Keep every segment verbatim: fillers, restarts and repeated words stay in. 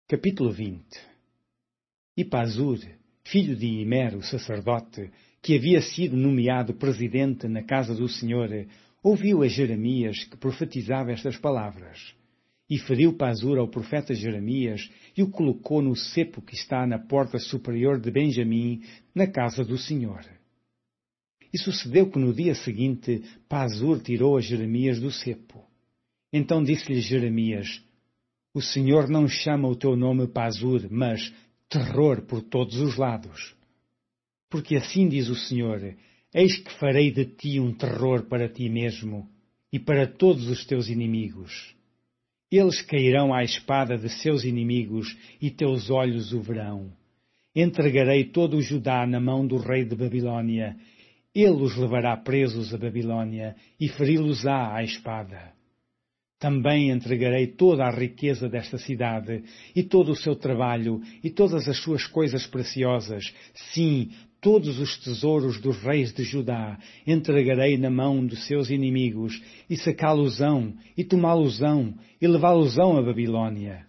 Capítulo vinte. E Pazur, filho de Imer, o sacerdote, que havia sido nomeado presidente na casa do Senhor, ouviu a Jeremias que profetizava estas palavras. E feriu Pazur ao profeta Jeremias e o colocou no cepo que está na porta superior de Benjamim, na casa do Senhor. E sucedeu que no dia seguinte Pazur tirou a Jeremias do cepo. Então disse-lhe Jeremias: O Senhor não chama o teu nome Pazur, mas terror por todos os lados. Porque assim diz o Senhor: Eis que farei de ti um terror para ti mesmo e para todos os teus inimigos. Eles cairão à espada de seus inimigos e teus olhos o verão. Entregarei todo o Judá na mão do rei de Babilônia. Ele os levará presos a Babilônia e feri-los-á à espada. Também entregarei toda a riqueza desta cidade, e todo o seu trabalho, e todas as suas coisas preciosas, sim, todos os tesouros dos reis de Judá, entregarei na mão dos seus inimigos, e sacá-los-ão, e tomá-los-ão, e levá-los-ão a Babilônia.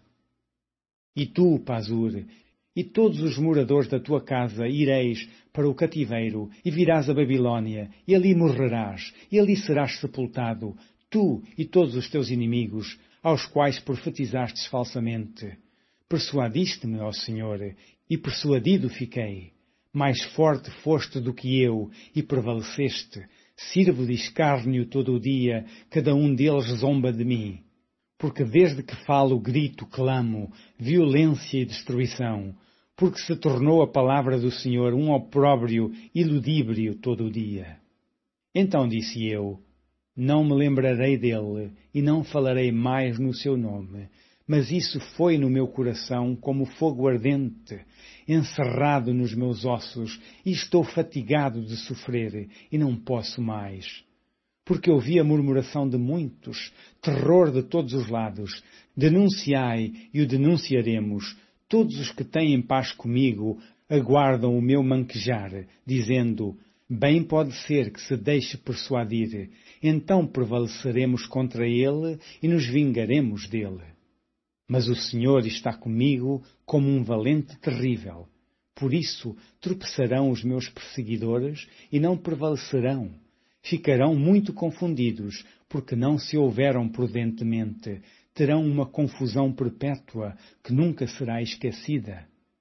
E tu, Pazur, e todos os moradores da tua casa ireis para o cativeiro, e virás a Babilônia, e ali morrerás, e ali serás sepultado, tu e todos os teus inimigos, aos quais profetizastes falsamente. Persuadiste-me, ó Senhor, e persuadido fiquei. Mais forte foste do que eu, e prevaleceste. Sirvo de escárnio todo o dia, cada um deles zomba de mim. Porque desde que falo grito, clamo, violência e destruição. Porque se tornou a palavra do Senhor um opróbrio e ludíbrio todo o dia. Então disse eu: Não me lembrarei dele, e não falarei mais no seu nome. Mas isso foi no meu coração como fogo ardente, encerrado nos meus ossos, e estou fatigado de sofrer, e não posso mais. Porque ouvi a murmuração de muitos, terror de todos os lados. Denunciai, e o denunciaremos. Todos os que têm paz comigo aguardam o meu manquejar, dizendo: Bem pode ser que se deixe persuadir. Então prevaleceremos contra ele e nos vingaremos dele. Mas o Senhor está comigo como um valente terrível. Por isso tropeçarão os meus perseguidores e não prevalecerão. Ficarão muito confundidos, porque não se houveram prudentemente. Terão uma confusão perpétua que nunca será esquecida.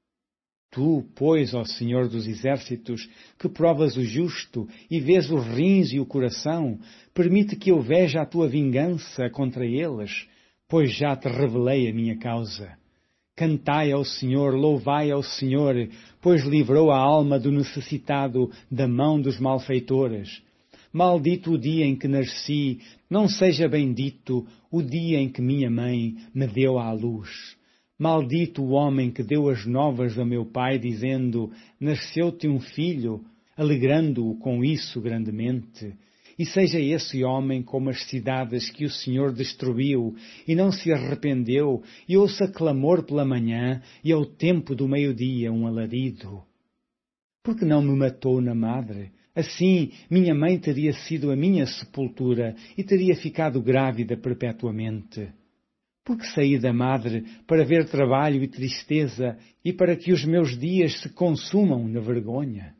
Tu, pois, ó Senhor dos Exércitos, que provas o justo e vês os rins e o coração, permite que eu veja a tua vingança contra eles, pois já te revelei a minha causa. Cantai ao Senhor, louvai ao Senhor, pois livrou a alma do necessitado da mão dos malfeitores. Maldito o dia em que nasci, não seja bendito o dia em que minha mãe me deu à luz. Maldito o homem que deu as novas a meu pai, dizendo: Nasceu-te um filho, alegrando-o com isso grandemente. E seja esse homem como as cidades que o Senhor destruiu, e não se arrependeu, e ouça clamor pela manhã, e ao tempo do meio-dia um alarido. Porque não me matou na madre? Assim, minha mãe teria sido a minha sepultura, e teria ficado grávida perpetuamente. Porque saí da madre para ver trabalho e tristeza, e para que os meus dias se consumam na vergonha.